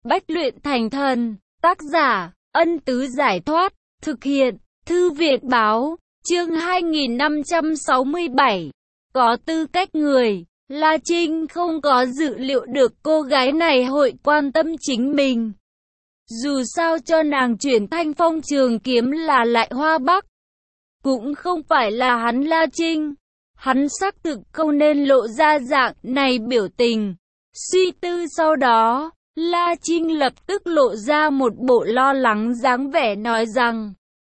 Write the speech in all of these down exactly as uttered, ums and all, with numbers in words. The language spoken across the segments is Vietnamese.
Bách luyện thành thần. Tác giả, Ân Tứ Giải Thoát. Thực hiện, Thư viện Báo. Chương hai nghìn năm trăm sáu mươi bảy. Có tư cách người. La Trinh không có dự liệu được cô gái này hội quan tâm chính mình. Dù sao cho nàng chuyển Thanh Phong trường kiếm là Lại Hoa Bắc. Cũng không phải là hắn La Trinh. Hắn xác thực không nên lộ ra dạng này biểu tình. Suy tư sau đó, La Trinh lập tức lộ ra một bộ lo lắng dáng vẻ nói rằng,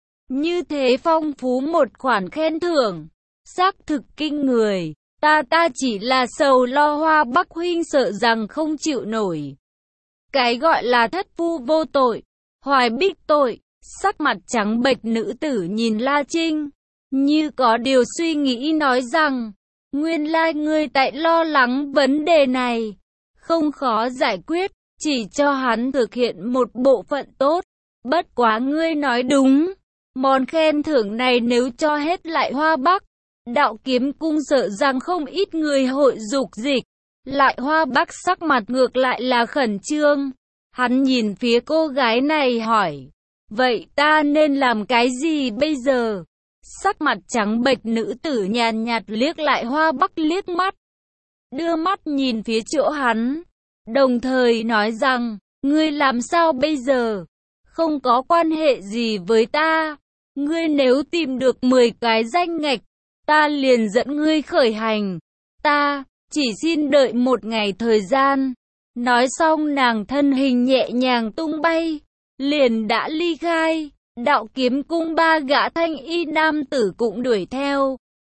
như thế phong phú một khoản khen thưởng, xác thực kinh người, ta ta chỉ là sầu lo Hoa Bắc huynh sợ rằng không chịu nổi. Cái gọi là thất phu vô tội, hoài bích tội. Sắc mặt trắng bệch nữ tử nhìn La Trinh, như có điều suy nghĩ nói rằng, nguyên lai ngươi tại lo lắng vấn đề này, không khó giải quyết, chỉ cho hắn thực hiện một bộ phận tốt. Bất quá ngươi nói đúng, món khen thưởng này nếu cho hết Lại Hoa Bắc, Đạo Kiếm Cung sợ rằng không ít người hội dục dịch. Lại Hoa Bắc sắc mặt ngược lại là khẩn trương, hắn nhìn phía cô gái này hỏi, vậy ta nên làm cái gì bây giờ? Sắc mặt trắng bệch nữ tử nhàn nhạt liếc Lại Hoa Bắc liếc mắt, đưa mắt nhìn phía chỗ hắn, đồng thời nói rằng, ngươi làm sao bây giờ? Không có quan hệ gì với ta. Ngươi nếu tìm được mười cái danh ngạch, ta liền dẫn ngươi khởi hành. Ta chỉ xin đợi một ngày thời gian. Nói xong nàng thân hình nhẹ nhàng tung bay, liền đã ly khai. Đạo Kiếm Cung ba gã thanh y nam tử cũng đuổi theo.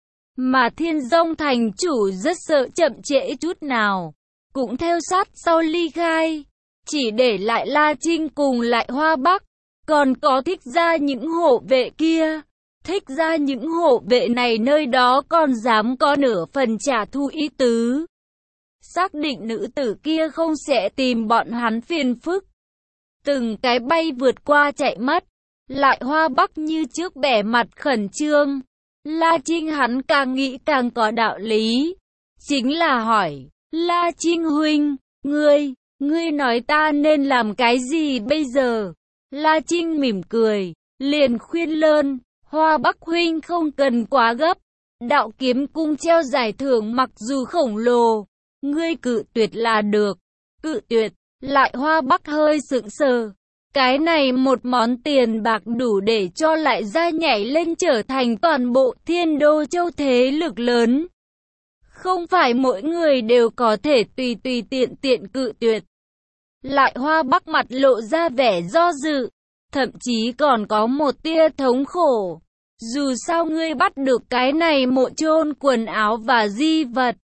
Mà Thiên Dông thành chủ rất sợ chậm trễ chút nào, cũng theo sát sau ly khai. Chỉ để lại La Trinh cùng Lại Hoa Bắc. Còn có Thích ra những hộ vệ kia. Thích ra những hộ vệ này nơi đó còn dám có nửa phần trả thù ý tứ. Xác định nữ tử kia không sẽ tìm bọn hắn phiền phức. Từng cái bay vượt qua chạy mất. Lại Hoa Bắc như trước bẻ mặt khẩn trương. La Trinh hắn càng nghĩ càng có đạo lý. Chính là hỏi, La Trinh huynh, ngươi, ngươi nói ta nên làm cái gì bây giờ? La Trinh mỉm cười, liền khuyên lơn, Hoa Bắc huynh không cần quá gấp. Đạo Kiếm Cung treo giải thưởng mặc dù khổng lồ, ngươi cự tuyệt là được. Cự tuyệt? Lại Hoa Bắc hơi sững sờ. Cái này một món tiền bạc đủ để cho Lại gia nhảy lên trở thành toàn bộ Thiên Đô Châu thế lực lớn. Không phải mỗi người đều có thể tùy tùy tiện tiện cự tuyệt. Lại Hoa Bắc mặt lộ ra vẻ do dự, thậm chí còn có một tia thống khổ. Dù sao ngươi bắt được cái này mộ chôn quần áo và di vật,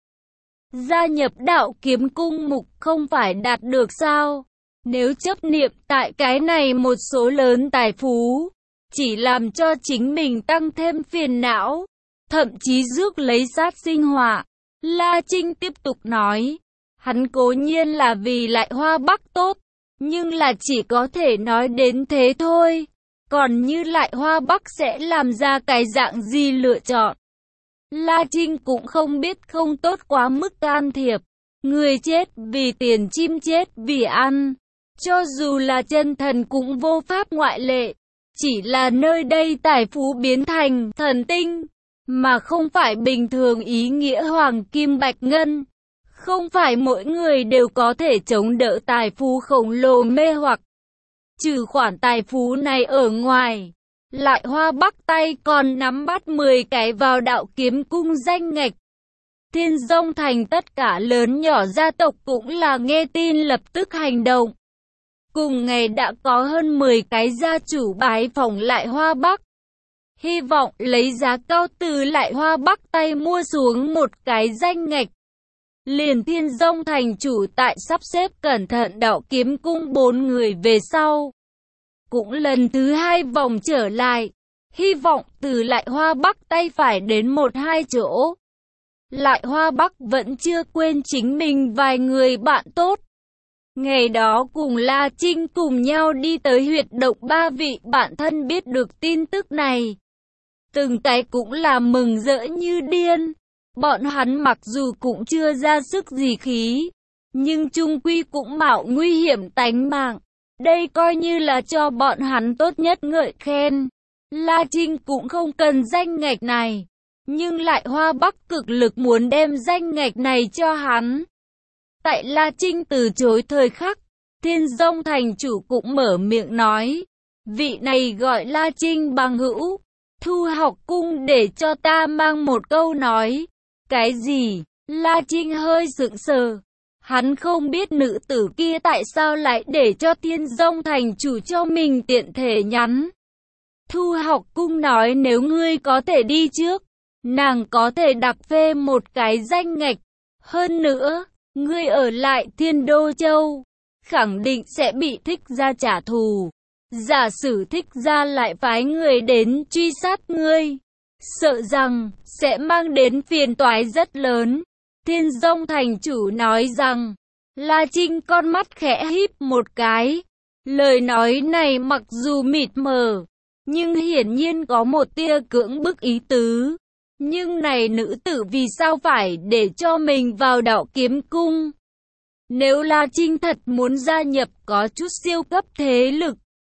gia nhập Đạo Kiếm Cung mục không phải đạt được sao? Nếu chấp niệm tại cái này một số lớn tài phú, chỉ làm cho chính mình tăng thêm phiền não, thậm chí rước lấy sát sinh họa. La Trinh tiếp tục nói, hắn cố nhiên là vì Lại Hoa Bắc tốt, nhưng là chỉ có thể nói đến thế thôi. Còn như Lại Hoa Bắc sẽ làm ra cái dạng gì lựa chọn, La Trinh cũng không biết, không tốt quá mức can thiệp. Người chết vì tiền, chim chết vì ăn. Cho dù là chân thần cũng vô pháp ngoại lệ. Chỉ là nơi đây tài phú biến thành thần tinh, mà không phải bình thường ý nghĩa hoàng kim bạch ngân. Không phải mỗi người đều có thể chống đỡ tài phú khổng lồ mê hoặc. Trừ khoản tài phú này ở ngoài, Lại Hoa Bắc tay còn nắm bắt mười cái vào Đạo Kiếm Cung danh ngạch. Thiên Dông thành tất cả lớn nhỏ gia tộc cũng là nghe tin lập tức hành động. Cùng ngày đã có hơn mười cái gia chủ bái phỏng Lại Hoa Bắc, hy vọng lấy giá cao từ Lại Hoa Bắc tay mua xuống một cái danh ngạch. Liền Thiên Dông thành chủ tại sắp xếp cẩn thận Đạo Kiếm Cung bốn người về sau, cũng lần thứ hai vòng trở lại, hy vọng từ Lại Hoa Bắc tay phải đến một hai chỗ. Lại Hoa Bắc vẫn chưa quên chính mình vài người bạn tốt. Ngày đó cùng La Trinh cùng nhau đi tới huyệt động, ba vị bạn thân biết được tin tức này, từng cái cũng là mừng rỡ như điên. Bọn hắn mặc dù cũng chưa ra sức gì khí, nhưng chung quy cũng mạo nguy hiểm tánh mạng. Đây coi như là cho bọn hắn tốt nhất ngợi khen. La Trinh cũng không cần danh ngạch này, nhưng lại Hoa Bắc cực lực muốn đem danh ngạch này cho hắn. Tại La Trinh từ chối thời khắc, Thiên Dông thành chủ cũng mở miệng nói, vị này gọi La Trinh bằng hữu, Thu Học Cung để cho ta mang một câu nói. Cái gì? La Trinh hơi sững sờ. Hắn không biết nữ tử kia tại sao lại để cho Thiên Dông thành chủ cho mình tiện thể nhắn. Thu Học Cung nói nếu ngươi có thể đi trước, nàng có thể đặc phê một cái danh ngạch. Hơn nữa, ngươi ở lại Thiên Đô Châu, khẳng định sẽ bị Thích Gia trả thù. Giả sử Thích Gia lại phái người đến truy sát ngươi, sợ rằng sẽ mang đến phiền toái rất lớn. Thiên Dông thành chủ nói rằng, La Trinh con mắt khẽ híp một cái. Lời nói này mặc dù mịt mờ, nhưng hiển nhiên có một tia cưỡng bức ý tứ. Nhưng này nữ tử vì sao phải để cho mình vào Đạo Kiếm Cung? Nếu La Trinh thật muốn gia nhập có chút siêu cấp thế lực,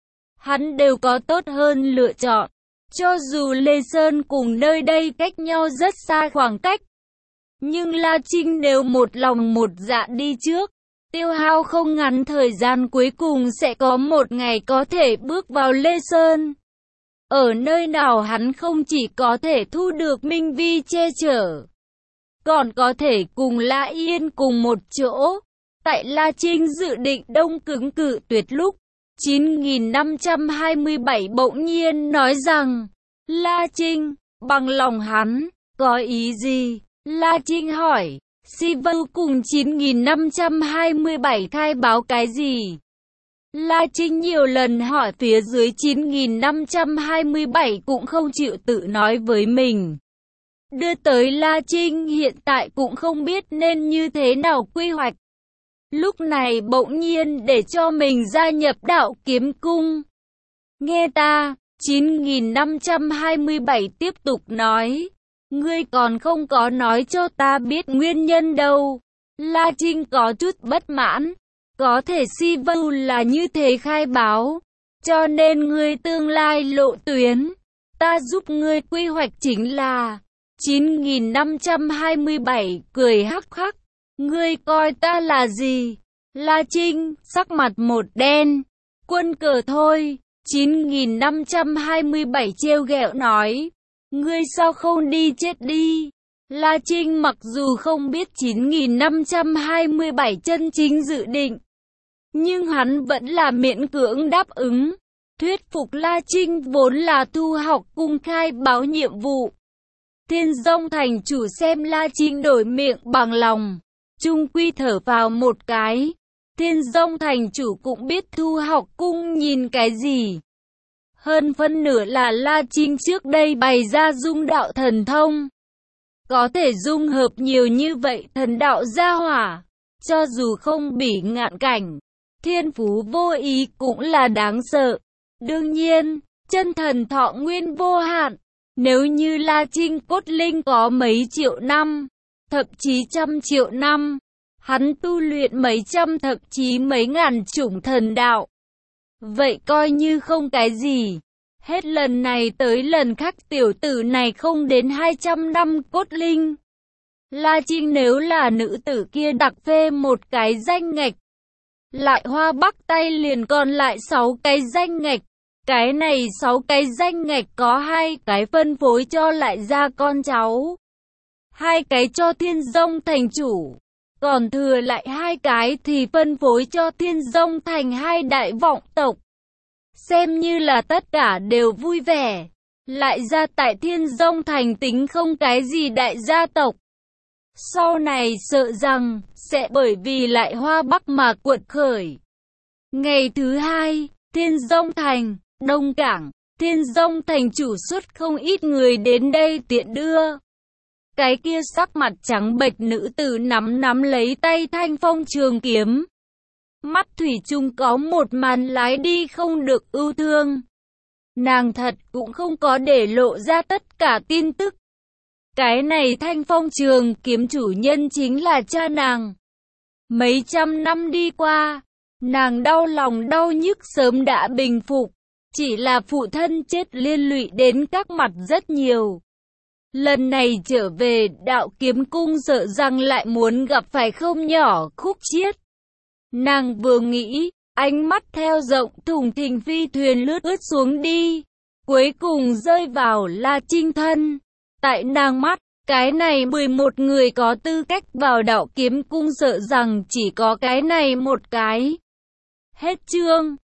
hắn đều có tốt hơn lựa chọn. Cho dù Lê Sơn cùng nơi đây cách nhau rất xa khoảng cách, nhưng La Trinh đều một lòng một dạ đi trước, tiêu hao không ngắn thời gian cuối cùng sẽ có một ngày có thể bước vào Lê Sơn. Ở nơi nào hắn không chỉ có thể thu được Minh Vi che chở, còn có thể cùng La Yên cùng một chỗ. Tại La Trinh dự định đông cứng cự tuyệt lúc, chín nghìn năm trăm hai mươi bảy bỗng nhiên nói rằng, La Trinh, bằng lòng hắn, có ý gì? La Trinh hỏi, Si Vưu cùng chín nghìn năm trăm hai mươi bảy khai báo cái gì? La Trinh nhiều lần hỏi phía dưới chín nghìn năm trăm hai mươi bảy cũng không chịu tự nói với mình. Đưa tới La Trinh hiện tại cũng không biết nên như thế nào quy hoạch. Lúc này bỗng nhiên để cho mình gia nhập Đạo Kiếm Cung. Nghe ta, chín nghìn năm trăm hai mươi bảy tiếp tục nói. Ngươi còn không có nói cho ta biết nguyên nhân đâu. La Trinh có chút bất mãn. Có thể Si Vưu là như thế khai báo. Cho nên ngươi tương lai lộ tuyến, ta giúp ngươi quy hoạch chính là. chín nghìn năm trăm hai mươi bảy cười hắc hắc. Ngươi coi ta là gì? La Trinh, sắc mặt một đen. Quân cờ thôi. chín nghìn năm trăm hai mươi bảy trêu ghẹo nói. Ngươi sao không đi chết đi? La Trinh mặc dù không biết chín nghìn năm trăm hai mươi bảy chân chính dự định, nhưng hắn vẫn là miễn cưỡng đáp ứng. Thuyết phục La Trinh vốn là Thu Học Cung khai báo nhiệm vụ. Thiên Dông thành chủ xem La Trinh đổi miệng bằng lòng, chung quy thở vào một cái. Thiên Dông thành chủ cũng biết Thu Học Cung nhìn cái gì. Hơn phân nửa là La Trinh trước đây bày ra dung đạo thần thông. Có thể dung hợp nhiều như vậy thần đạo gia hỏa, cho dù không bỉ ngạn cảnh, thiên phú vô ý cũng là đáng sợ. Đương nhiên, chân thần thọ nguyên vô hạn. Nếu như La Trinh cốt linh có mấy triệu năm, thậm chí trăm triệu năm, hắn tu luyện mấy trăm thậm chí mấy ngàn chủng thần đạo, vậy coi như không cái gì. Hết lần này tới lần khác tiểu tử này không đến hai trăm năm cốt linh. La Trinh nếu là nữ tử kia đặc phê một cái danh ngạch, lại Hoa Bắc tay liền còn lại sáu cái danh ngạch. Cái này sáu cái danh ngạch có hai cái phân phối cho lại ra con cháu, hai cái cho Thiên Dông thành chủ, còn thừa lại hai cái thì phân phối cho Thiên Dông thành hai đại vọng tộc. Xem như là tất cả đều vui vẻ. Lại ra tại Thiên Dông thành tính không cái gì đại gia tộc. Sau này sợ rằng sẽ bởi vì lại Hoa Bắc mà cuộn khởi. Ngày thứ hai, Thiên Dông thành, Đông Cảng, Thiên Dông thành chủ xuất không ít người đến đây tiện đưa. Cái kia sắc mặt trắng bệch nữ tử nắm nắm lấy tay thanh phong trường kiếm. Mắt thủy chung có một màn lái đi không được ưu thương. Nàng thật cũng không có để lộ ra tất cả tin tức. Cái này thanh phong trường kiếm chủ nhân chính là cha nàng. Mấy trăm năm đi qua, nàng đau lòng đau nhức sớm đã bình phục, chỉ là phụ thân chết liên lụy đến các mặt rất nhiều. Lần này trở về, Đạo Kiếm Cung sợ rằng lại muốn gặp phải không nhỏ khúc chiết. Nàng vừa nghĩ, ánh mắt theo rộng thùng thình phi thuyền lướt ướt xuống đi, cuối cùng rơi vào La Trinh thân. Tại nàng mắt, cái này mười một người có tư cách vào Đạo Kiếm Cung sợ rằng chỉ có cái này một cái. Hết chương.